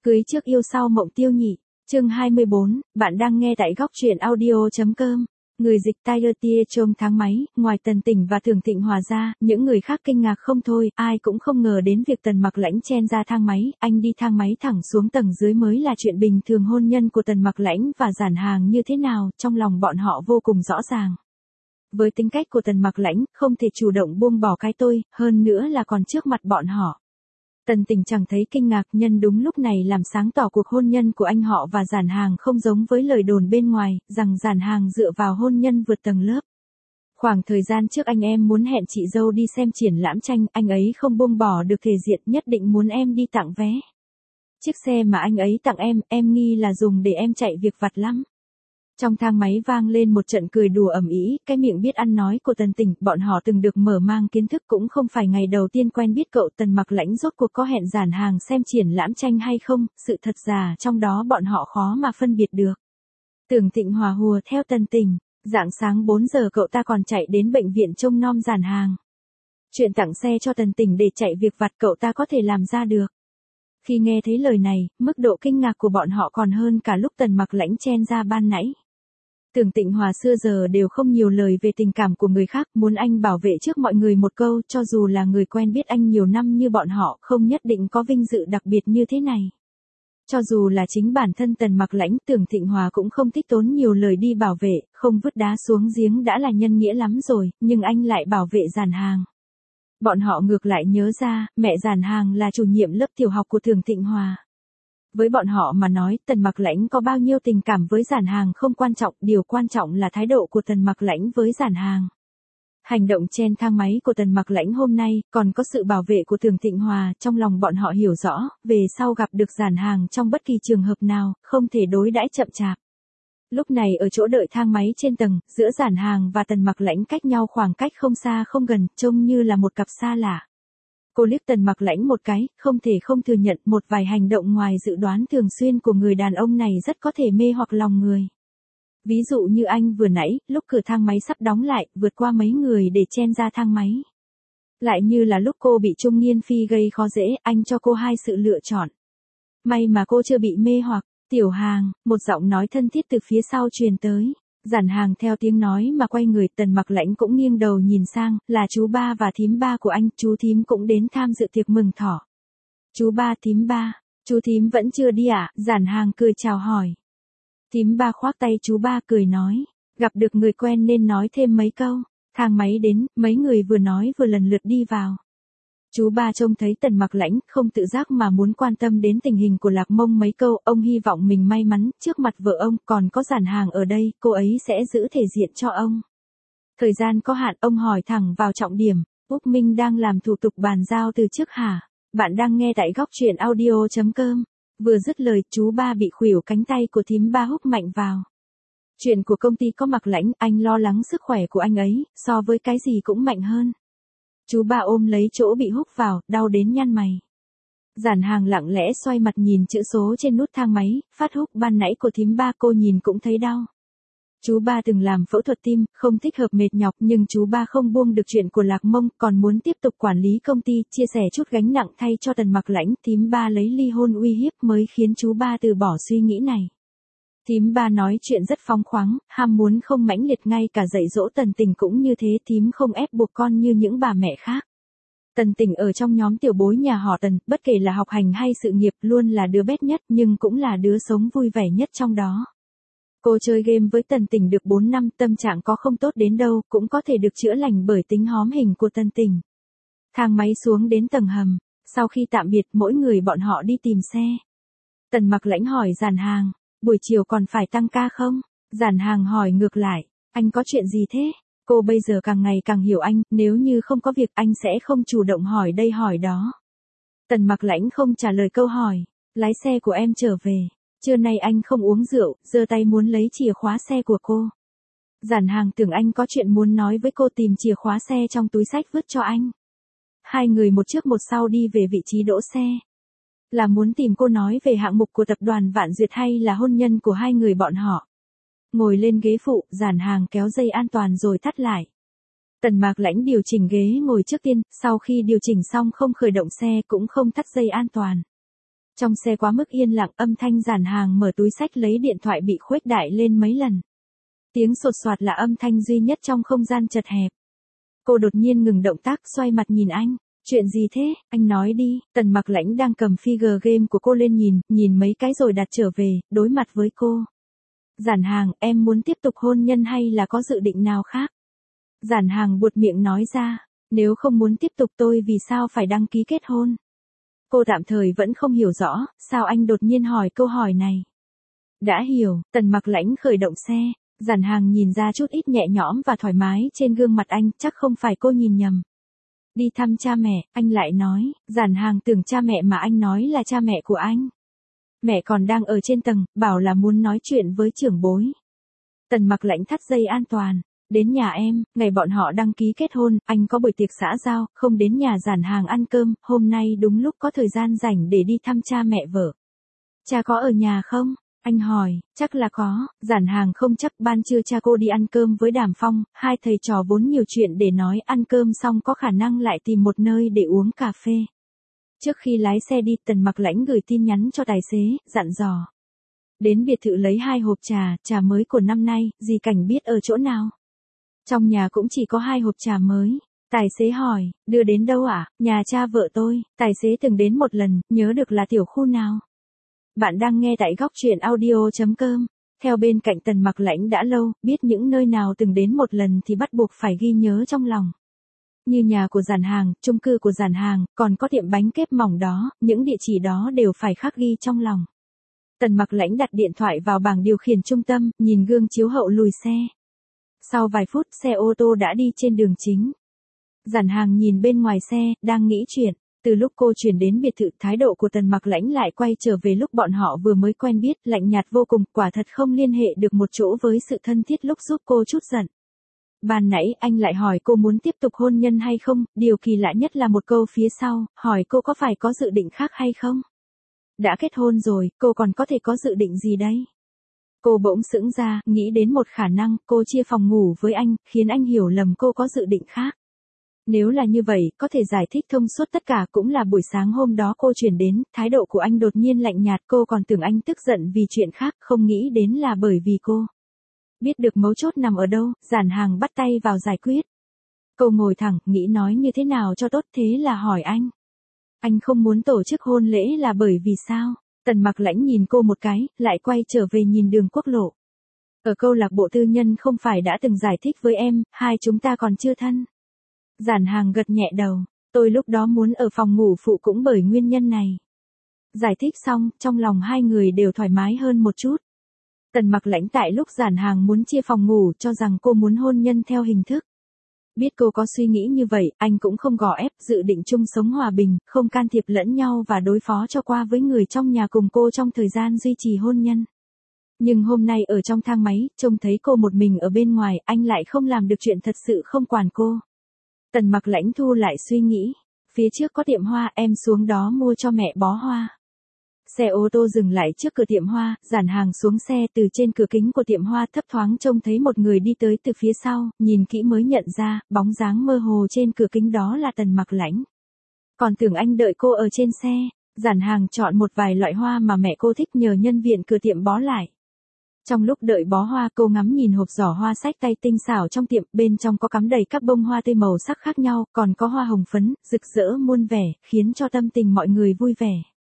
Cưới trước yêu sau mộng tiêu nhị. Chương 24, bạn đang nghe tại góc truyện audio.com. Người dịch Tyler Tia trông tháng máy, ngoài Tần Tỉnh và Thường Thịnh Hòa ra, những người khác kinh ngạc không thôi, ai cũng không ngờ đến việc Tần Mặc Lãnh chen ra thang máy, anh đi thang máy thẳng xuống tầng dưới mới là chuyện bình thường. Hôn nhân của Tần Mặc Lãnh và Giản Hàng như thế nào, trong lòng bọn họ vô cùng rõ ràng. Với tính cách của Tần Mặc Lãnh, không thể chủ động buông bỏ cái tôi, hơn nữa là còn trước mặt bọn họ. Tần Tỉnh chẳng thấy kinh ngạc, nhân đúng lúc này làm sáng tỏ cuộc hôn nhân của anh họ và Giản Hàng không giống với lời đồn bên ngoài, rằng Giản Hàng dựa vào hôn nhân vượt tầng lớp. Khoảng thời gian trước anh em muốn hẹn chị dâu đi xem triển lãm tranh, anh ấy không buông bỏ được thể diện, nhất định muốn em đi tặng vé. Chiếc xe mà anh ấy tặng em nghi là dùng để em chạy việc vặt lắm. Trong thang máy vang lên một trận cười đùa ầm ĩ, cái miệng biết ăn nói của Tần Tỉnh, bọn họ từng được mở mang kiến thức, cũng không phải ngày đầu tiên quen biết cậu. Tần Mặc Lãnh rốt cuộc có hẹn Giản Hàng xem triển lãm tranh hay không, sự thật giả trong đó bọn họ khó mà phân biệt được. Tưởng Thịnh Hòa hùa theo Tần Tỉnh, rạng sáng 4 giờ cậu ta còn chạy đến bệnh viện trông nom Giản Hàng. Chuyện tặng xe cho Tần Tỉnh để chạy việc vặt cậu ta có thể làm ra được. Khi nghe thấy lời này, mức độ kinh ngạc của bọn họ còn hơn cả lúc Tần Mặc Lãnh chen ra ban nãy. Tưởng Thịnh Hòa xưa giờ đều không nhiều lời về tình cảm của người khác, muốn anh bảo vệ trước mọi người một câu, cho dù là người quen biết anh nhiều năm như bọn họ, không nhất định có vinh dự đặc biệt như thế này. Cho dù là chính bản thân Tần Mặc Lãnh, Tưởng Thịnh Hòa cũng không thích tốn nhiều lời đi bảo vệ, không vứt đá xuống giếng đã là nhân nghĩa lắm rồi, nhưng anh lại bảo vệ Giản Hàng. Bọn họ ngược lại nhớ ra, mẹ Giản Hàng là chủ nhiệm lớp tiểu học của Tưởng Thịnh Hòa. Với bọn họ mà nói, Tần Mặc Lãnh có bao nhiêu tình cảm với Giản Hàng không quan trọng, điều quan trọng là thái độ của Tần Mặc Lãnh với Giản Hàng. Hành động chen thang máy của Tần Mặc Lãnh hôm nay, còn có sự bảo vệ của Tưởng Thịnh Hòa, trong lòng bọn họ hiểu rõ, về sau gặp được Giản Hàng trong bất kỳ trường hợp nào, không thể đối đãi chậm chạp. Lúc này ở chỗ đợi thang máy trên tầng, giữa Giản Hàng và Tần Mặc Lãnh cách nhau khoảng cách không xa không gần, trông như là một cặp xa lạ. Cô liếc Tần Mặc Lãnh một cái, không thể không thừa nhận một vài hành động ngoài dự đoán thường xuyên của người đàn ông này rất có thể mê hoặc lòng người. Ví dụ như anh vừa nãy, lúc cửa thang máy sắp đóng lại, vượt qua mấy người để chen ra thang máy. Lại như là lúc cô bị Trung Nghiên Phi gây khó dễ, anh cho cô hai sự lựa chọn. May mà cô chưa bị mê hoặc. Tiểu Hàng, một giọng nói thân thiết từ phía sau truyền tới. Giản Hàng theo tiếng nói mà quay người, Tần Mặc Lãnh cũng nghiêng đầu nhìn sang, là chú ba và thím ba của anh, chú thím cũng đến tham dự tiệc mừng thọ. Chú ba thím ba, chú thím vẫn chưa đi à? Giản Hàng cười chào hỏi. Thím ba khoác tay chú ba cười nói, gặp được người quen nên nói thêm mấy câu. Thang máy đến, mấy người vừa nói vừa lần lượt đi vào. Chú ba trông thấy Tần Mặc Lãnh, không tự giác mà muốn quan tâm đến tình hình của Lạc Mông mấy câu, ông hy vọng mình may mắn, trước mặt vợ ông, còn có Giản Hàng ở đây, cô ấy sẽ giữ thể diện cho ông. Thời gian có hạn, ông hỏi thẳng vào trọng điểm, Úc Minh đang làm thủ tục bàn giao từ trước hả? Bạn đang nghe tại góc truyện audio.com. Vừa dứt lời, chú ba bị khuỷu cánh tay của thím ba húc mạnh vào. Chuyện của công ty có Mặc Lãnh, anh lo lắng sức khỏe của anh ấy, so với cái gì cũng mạnh hơn. Chú ba ôm lấy chỗ bị húc vào, đau đến nhăn mày. Giản Hàng lặng lẽ xoay mặt nhìn chữ số trên nút thang máy, phát húc ban nãy của thím ba cô nhìn cũng thấy đau. Chú ba từng làm phẫu thuật tim, không thích hợp mệt nhọc, nhưng chú ba không buông được chuyện của Lạc Mông, còn muốn tiếp tục quản lý công ty, chia sẻ chút gánh nặng thay cho Tần Mặc Lãnh. Thím ba lấy ly hôn uy hiếp mới khiến chú ba từ bỏ suy nghĩ này. Thím ba nói chuyện rất phóng khoáng, ham muốn không mãnh liệt, ngay cả dạy dỗ Tần Tỉnh cũng như thế, thím không ép buộc con như những bà mẹ khác. Tần Tỉnh ở trong nhóm tiểu bối nhà họ Tần, bất kể là học hành hay sự nghiệp, luôn là đứa bét nhất nhưng cũng là đứa sống vui vẻ nhất trong đó. Cô chơi game với Tần Tỉnh được 4 năm, tâm trạng có không tốt đến đâu, cũng có thể được chữa lành bởi tính hóm hình của Tần Tỉnh. Thang máy xuống đến tầng hầm, sau khi tạm biệt mỗi người bọn họ đi tìm xe. Tần Mặc Lãnh hỏi Giản Hàng, buổi chiều còn phải tăng ca không? Giản Hàng hỏi ngược lại, anh có chuyện gì thế? Cô bây giờ càng ngày càng hiểu anh, nếu như không có việc anh sẽ không chủ động hỏi đây hỏi đó. Tần Mặc Lãnh không trả lời câu hỏi, lái xe của em trở về. Trưa nay anh không uống rượu, giơ tay muốn lấy chìa khóa xe của cô. Giản Hàng tưởng anh có chuyện muốn nói với cô, tìm chìa khóa xe trong túi xách vứt cho anh. Hai người một trước một sau đi về vị trí đỗ xe. Là muốn tìm cô nói về hạng mục của tập đoàn Vạn Duyệt hay là hôn nhân của hai người bọn họ. Ngồi lên ghế phụ, Giản Hàng kéo dây an toàn rồi thắt lại. Tần Mặc Lãnh điều chỉnh ghế ngồi trước tiên, sau khi điều chỉnh xong không khởi động xe cũng không thắt dây an toàn. Trong xe quá mức yên lặng, âm thanh Giản Hàng mở túi xách lấy điện thoại bị khuếch đại lên mấy lần. Tiếng sột soạt là âm thanh duy nhất trong không gian chật hẹp. Cô đột nhiên ngừng động tác, xoay mặt nhìn anh. Chuyện gì thế, anh nói đi. Tần Mặc Lãnh đang cầm figure game của cô lên nhìn mấy cái rồi đặt trở về, đối mặt với cô. Giản Hàng, em muốn tiếp tục hôn nhân hay là có dự định nào khác? Giản Hàng buột miệng nói ra, nếu không muốn tiếp tục tôi vì sao phải đăng ký kết hôn? Cô tạm thời vẫn không hiểu rõ, sao anh đột nhiên hỏi câu hỏi này. Đã hiểu, Tần Mặc Lãnh khởi động xe. Giản Hàng nhìn ra chút ít nhẹ nhõm và thoải mái trên gương mặt anh, chắc không phải cô nhìn nhầm. Đi thăm cha mẹ, anh lại nói. Giản Hàng tưởng cha mẹ mà anh nói là cha mẹ của anh. Mẹ còn đang ở trên tầng, bảo là muốn nói chuyện với trưởng bối. Tần Mặc Lãnh thắt dây an toàn. Đến nhà em, ngày bọn họ đăng ký kết hôn, anh có buổi tiệc xã giao, không đến nhà Giản Hàng ăn cơm, hôm nay đúng lúc có thời gian rảnh để đi thăm cha mẹ vợ. Cha có ở nhà không? Anh hỏi, chắc là có. Giản Hàng không chắc. Ban trưa cha cô đi ăn cơm với Đàm Phong, hai thầy trò vốn nhiều chuyện để nói, ăn cơm xong có khả năng lại tìm một nơi để uống cà phê. Trước khi lái xe đi, Tần Mặc Lãnh gửi tin nhắn cho tài xế, dặn dò. Đến biệt thự lấy 2 hộp trà mới của năm nay, dì Cảnh biết ở chỗ nào? Trong nhà cũng chỉ có 2 hộp trà mới. Tài xế hỏi, đưa đến đâu ạ? Nhà cha vợ tôi. Tài xế từng đến một lần, nhớ được là tiểu khu nào? Bạn đang nghe tại góc truyện audio.com. Theo bên cạnh Tần Mặc Lãnh đã lâu, biết những nơi nào từng đến một lần thì bắt buộc phải ghi nhớ trong lòng. Như nhà của Giản Hàng, chung cư của Giản Hàng, còn có tiệm bánh kép mỏng đó, những địa chỉ đó đều phải khắc ghi trong lòng. Tần Mặc Lãnh đặt điện thoại vào bảng điều khiển trung tâm, nhìn gương chiếu hậu lùi xe. Sau vài phút, xe ô tô đã đi trên đường chính. Giản Hàng nhìn bên ngoài xe, đang nghĩ chuyện. Từ lúc cô chuyển đến biệt thự, thái độ của Tần Mặc Lãnh lại quay trở về lúc bọn họ vừa mới quen biết, lạnh nhạt vô cùng, quả thật không liên hệ được một chỗ với sự thân thiết lúc giúp cô chút giận. Ban nãy anh lại hỏi cô muốn tiếp tục hôn nhân hay không, điều kỳ lạ nhất là một câu phía sau, hỏi cô có phải có dự định khác hay không? Đã kết hôn rồi, cô còn có thể có dự định gì đấy? Cô bỗng sững ra, nghĩ đến một khả năng, cô chia phòng ngủ với anh, khiến anh hiểu lầm cô có dự định khác. Nếu là như vậy, có thể giải thích thông suốt tất cả. Cũng là buổi sáng hôm đó cô chuyển đến, thái độ của anh đột nhiên lạnh nhạt, cô còn tưởng anh tức giận vì chuyện khác, không nghĩ đến là bởi vì cô. Biết được mấu chốt nằm ở đâu, Giản Hàng bắt tay vào giải quyết. Cô ngồi thẳng, nghĩ nói như thế nào cho tốt, thế là hỏi anh. Anh không muốn tổ chức hôn lễ là bởi vì sao? Tần Mặc Lãnh nhìn cô một cái, lại quay trở về nhìn đường quốc lộ. Ở câu lạc bộ tư nhân không phải đã từng giải thích với em, hai chúng ta còn chưa thân. Giản Hàng gật nhẹ đầu, tôi lúc đó muốn ở phòng ngủ phụ cũng bởi nguyên nhân này. Giải thích xong, trong lòng hai người đều thoải mái hơn một chút. Tần Mặc Lãnh tại lúc Giản Hàng muốn chia phòng ngủ cho rằng cô muốn hôn nhân theo hình thức. Biết cô có suy nghĩ như vậy, anh cũng không gò ép, dự định chung sống hòa bình, không can thiệp lẫn nhau và đối phó cho qua với người trong nhà cùng cô trong thời gian duy trì hôn nhân. Nhưng hôm nay ở trong thang máy, trông thấy cô một mình ở bên ngoài, anh lại không làm được chuyện thật sự không quản cô. Tần Mặc Lãnh thu lại suy nghĩ. Phía trước có tiệm hoa, em xuống đó mua cho mẹ bó hoa. Xe ô tô dừng lại trước cửa tiệm hoa, Giản Hàng xuống xe, từ trên cửa kính của tiệm hoa thấp thoáng trông thấy một người đi tới từ phía sau, nhìn kỹ mới nhận ra, bóng dáng mơ hồ trên cửa kính đó là Tần Mặc Lãnh. Còn tưởng anh đợi cô ở trên xe. Giản Hàng chọn một vài loại hoa mà mẹ cô thích nhờ nhân viên cửa tiệm bó lại. Trong lúc đợi bó hoa, cô ngắm nhìn hộp giỏ hoa xách tay tinh xảo trong tiệm, bên trong có cắm đầy các bông hoa tươi màu sắc khác nhau, còn có hoa hồng phấn, rực rỡ muôn vẻ, khiến cho tâm tình mọi người vui vẻ.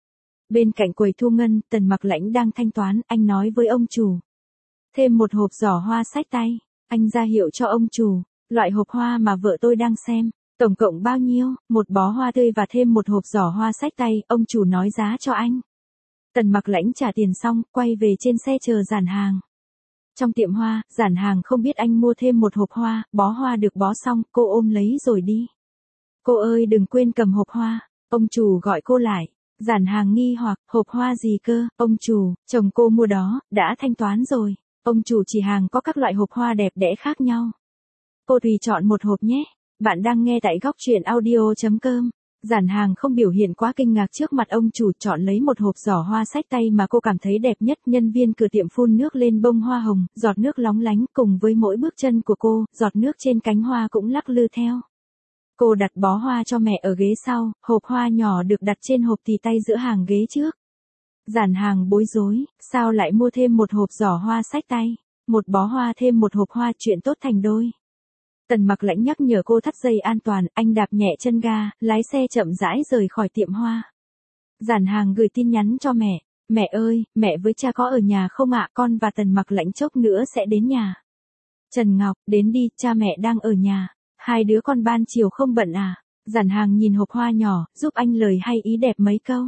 Bên cạnh quầy thu ngân, Tần Mặc Lãnh đang thanh toán, anh nói với ông chủ. Thêm một hộp giỏ hoa xách tay, anh ra hiệu cho ông chủ, loại hộp hoa mà vợ tôi đang xem, tổng cộng bao nhiêu, một bó hoa tươi và thêm một hộp giỏ hoa xách tay, ông chủ nói giá cho anh. Tần Mặc Lãnh trả tiền xong, quay về trên xe chờ Giản Hàng. Trong tiệm hoa, Giản Hàng không biết anh mua thêm một hộp hoa, bó hoa được bó xong, cô ôm lấy rồi đi. Cô ơi đừng quên cầm hộp hoa, ông chủ gọi cô lại. Giản Hàng nghi hoặc, hộp hoa gì cơ, ông chủ, chồng cô mua đó, đã thanh toán rồi. Ông chủ chỉ hàng có các loại hộp hoa đẹp đẽ khác nhau. Cô tùy chọn một hộp nhé. Bạn đang nghe tại góc truyện audio.com. Giản Hàng không biểu hiện quá kinh ngạc trước mặt ông chủ, chọn lấy một hộp giỏ hoa xách tay mà cô cảm thấy đẹp nhất. Nhân viên cửa tiệm phun nước lên bông hoa hồng, giọt nước lóng lánh, cùng với mỗi bước chân của cô, giọt nước trên cánh hoa cũng lắc lư theo. Cô đặt bó hoa cho mẹ ở ghế sau, hộp hoa nhỏ được đặt trên hộp tì tay giữa hàng ghế trước. Giản Hàng bối rối, sao lại mua thêm một hộp giỏ hoa xách tay, một bó hoa thêm một hộp hoa, chuyện tốt thành đôi. Tần Mặc Lãnh nhắc nhở cô thắt dây an toàn, anh đạp nhẹ chân ga, lái xe chậm rãi rời khỏi tiệm hoa. Giản Hàng gửi tin nhắn cho mẹ, mẹ ơi, mẹ với cha có ở nhà không ạ, con và Tần Mặc Lãnh chốc nữa sẽ đến nhà. Trần Ngọc, đến đi, cha mẹ đang ở nhà, hai đứa con ban chiều không bận à? Giản Hàng nhìn hộp hoa nhỏ, giúp anh lời hay ý đẹp mấy câu.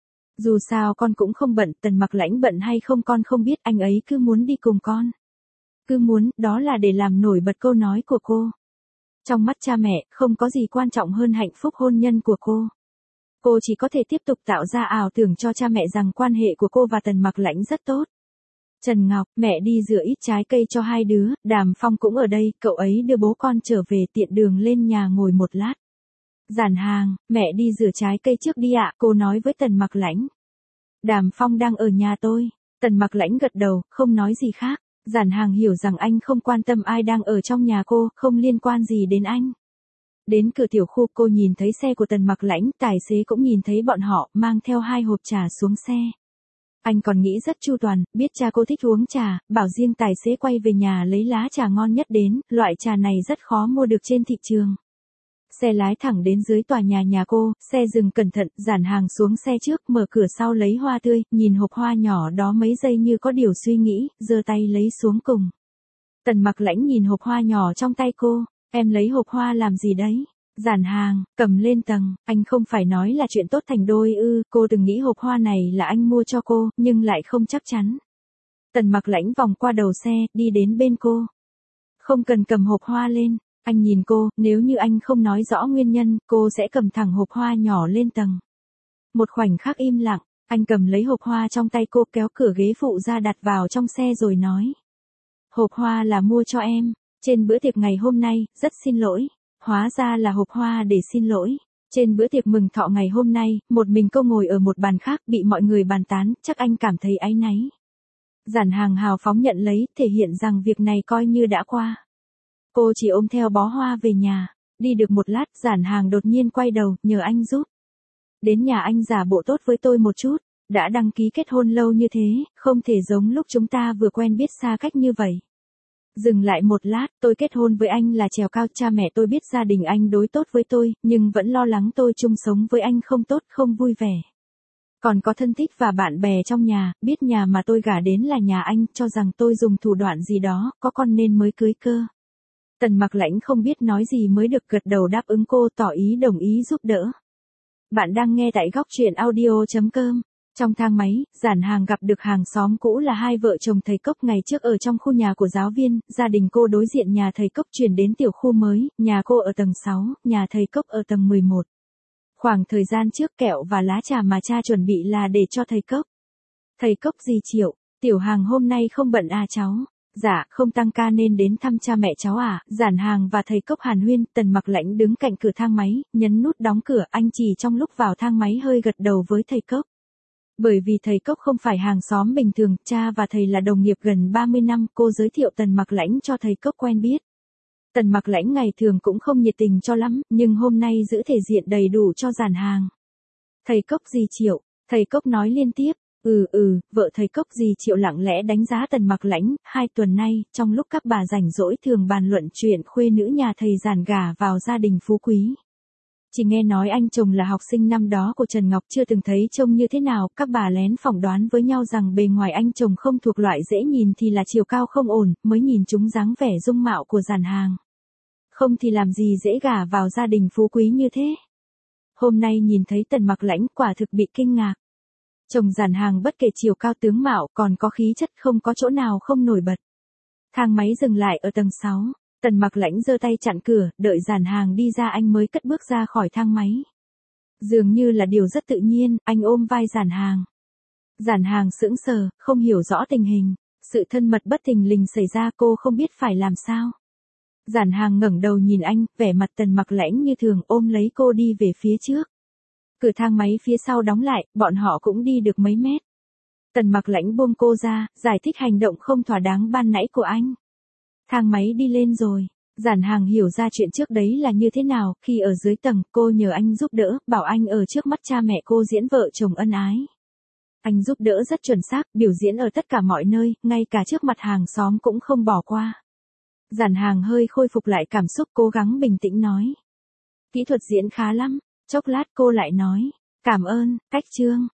Dù sao con cũng không bận, Tần Mặc Lãnh bận hay không con không biết, anh ấy cứ muốn đi cùng con. Cứ muốn, đó là để làm nổi bật câu nói của cô. Trong mắt cha mẹ, không có gì quan trọng hơn hạnh phúc hôn nhân của cô. Cô chỉ có thể tiếp tục tạo ra ảo tưởng cho cha mẹ rằng quan hệ của cô và Tần Mặc Lãnh rất tốt. Trần Ngọc, mẹ đi rửa ít trái cây cho hai đứa, Đàm Phong cũng ở đây, cậu ấy đưa bố con trở về, tiện đường lên nhà ngồi một lát. Giản Hàng, mẹ đi rửa trái cây trước đi ạ, cô nói với Tần Mặc Lãnh. Đàm Phong đang ở nhà tôi. Tần Mặc Lãnh gật đầu, không nói gì khác. Giản Hàng hiểu rằng anh không quan tâm ai đang ở trong nhà cô, không liên quan gì đến anh. Đến cửa tiểu khu cô nhìn thấy xe của Tần Mặc Lãnh, tài xế cũng nhìn thấy bọn họ, mang theo 2 hộp trà xuống xe. Anh còn nghĩ rất chu toàn, biết cha cô thích uống trà, bảo riêng tài xế quay về nhà lấy lá trà ngon nhất đến, loại trà này rất khó mua được trên thị trường. Xe lái thẳng đến dưới tòa nhà cô, xe dừng cẩn thận, Giản Hàng xuống xe trước, mở cửa sau lấy hoa tươi, nhìn hộp hoa nhỏ đó mấy giây như có điều suy nghĩ, giơ tay lấy xuống cùng. Tần Mặc Lãnh nhìn hộp hoa nhỏ trong tay cô, em lấy hộp hoa làm gì đấy? Giản Hàng, cầm lên tầng, anh không phải nói là chuyện tốt thành đôi ư, cô từng nghĩ hộp hoa này là anh mua cho cô, nhưng lại không chắc chắn. Tần Mặc Lãnh vòng qua đầu xe, đi đến bên cô. Không cần cầm hộp hoa lên. Anh nhìn cô, nếu như anh không nói rõ nguyên nhân, cô sẽ cầm thẳng hộp hoa nhỏ lên tầng. Một khoảnh khắc im lặng, anh cầm lấy hộp hoa trong tay cô, kéo cửa ghế phụ ra đặt vào trong xe rồi nói. Hộp hoa là mua cho em, trên bữa tiệc ngày hôm nay, rất xin lỗi. Hóa ra là hộp hoa để xin lỗi. Trên bữa tiệc mừng thọ ngày hôm nay, một mình cô ngồi ở một bàn khác, bị mọi người bàn tán, chắc anh cảm thấy áy náy. Giản Hàng hào phóng nhận lấy, thể hiện rằng việc này coi như đã qua. Cô chỉ ôm theo bó hoa về nhà. Đi được một lát, Giản Hàng đột nhiên quay đầu, nhờ anh giúp. Đến nhà anh giả bộ tốt với tôi một chút. Đã đăng ký kết hôn lâu như thế, không thể giống lúc chúng ta vừa quen biết xa cách như vậy. Dừng lại một lát, tôi kết hôn với anh là trèo cao, cha mẹ tôi biết gia đình anh đối tốt với tôi, nhưng vẫn lo lắng tôi chung sống với anh không tốt, không vui vẻ. Còn có thân thích và bạn bè trong nhà, biết nhà mà tôi gả đến là nhà anh, cho rằng tôi dùng thủ đoạn gì đó, có con nên mới cưới cơ. Tần Mặc Lãnh không biết nói gì mới được, gật đầu đáp ứng cô, tỏ ý đồng ý giúp đỡ. Bạn đang nghe tại góc truyện audio.com. Trong thang máy, Giản Hàng gặp được hàng xóm cũ là hai vợ chồng thầy Cốc ngày trước ở trong khu nhà của giáo viên, gia đình cô đối diện nhà thầy Cốc chuyển đến tiểu khu mới, nhà cô ở tầng 6, nhà thầy Cốc ở tầng 11. Khoảng thời gian trước kẹo và lá trà mà cha chuẩn bị là để cho thầy Cốc. Thầy Cốc dì Triệu, Tiểu Hàng hôm nay không bận à cháu? Dạ, không tăng ca nên đến thăm cha mẹ cháu à? Giản Hàng và thầy Cốc hàn huyên, Tần Mặc Lãnh đứng cạnh cửa thang máy, nhấn nút đóng cửa, anh chỉ trong lúc vào thang máy hơi gật đầu với thầy Cốc. Bởi vì thầy Cốc không phải hàng xóm bình thường, cha và thầy là đồng nghiệp gần 30 năm, cô giới thiệu Tần Mặc Lãnh cho thầy Cốc quen biết. Tần Mặc Lãnh ngày thường cũng không nhiệt tình cho lắm, nhưng hôm nay giữ thể diện đầy đủ cho Giản Hàng. Thầy Cốc dì Triệu, thầy Cốc nói liên tiếp, vợ thầy Cốc dì Triệu lặng lẽ đánh giá Tần Mặc Lãnh, 2 tuần nay, trong lúc các bà rảnh rỗi thường bàn luận chuyện khuê nữ nhà thầy Giản gả vào gia đình phú quý. Chỉ nghe nói anh chồng là học sinh năm đó của Trần Ngọc, chưa từng thấy trông như thế nào, các bà lén phỏng đoán với nhau rằng bề ngoài anh chồng không thuộc loại dễ nhìn thì là chiều cao không ổn, mới nhìn chúng dáng vẻ dung mạo của Giản Hàng. Không thì làm gì dễ gả vào gia đình phú quý như thế. Hôm nay nhìn thấy Tần Mặc Lãnh quả thực bị kinh ngạc. Chồng Giản Hàng bất kể chiều cao tướng mạo còn có khí chất, không có chỗ nào không nổi bật. Thang máy dừng lại ở tầng 6. Tần Mặc Lãnh giơ tay chặn cửa, đợi Giản Hàng đi ra anh mới cất bước ra khỏi thang máy. Dường như là điều rất tự nhiên, anh ôm vai Giản Hàng. Giản Hàng sững sờ, không hiểu rõ tình hình. Sự thân mật bất thình lình xảy ra, cô không biết phải làm sao. Giản Hàng ngẩng đầu nhìn anh, vẻ mặt Tần Mặc Lãnh như thường, ôm lấy cô đi về phía trước. Cửa thang máy phía sau đóng lại, bọn họ cũng đi được mấy mét. Tần Mặc Lãnh buông cô ra, giải thích hành động không thỏa đáng ban nãy của anh. Thang máy đi lên rồi. Giản Hàng hiểu ra chuyện trước đấy là như thế nào, khi ở dưới tầng, cô nhờ anh giúp đỡ, bảo anh ở trước mắt cha mẹ cô diễn vợ chồng ân ái. Anh giúp đỡ rất chuẩn xác, biểu diễn ở tất cả mọi nơi, ngay cả trước mặt hàng xóm cũng không bỏ qua. Giản Hàng hơi khôi phục lại cảm xúc, cố gắng bình tĩnh nói. Kỹ thuật diễn khá lắm. Chốc lát cô lại nói. Cảm ơn, Cách Trương.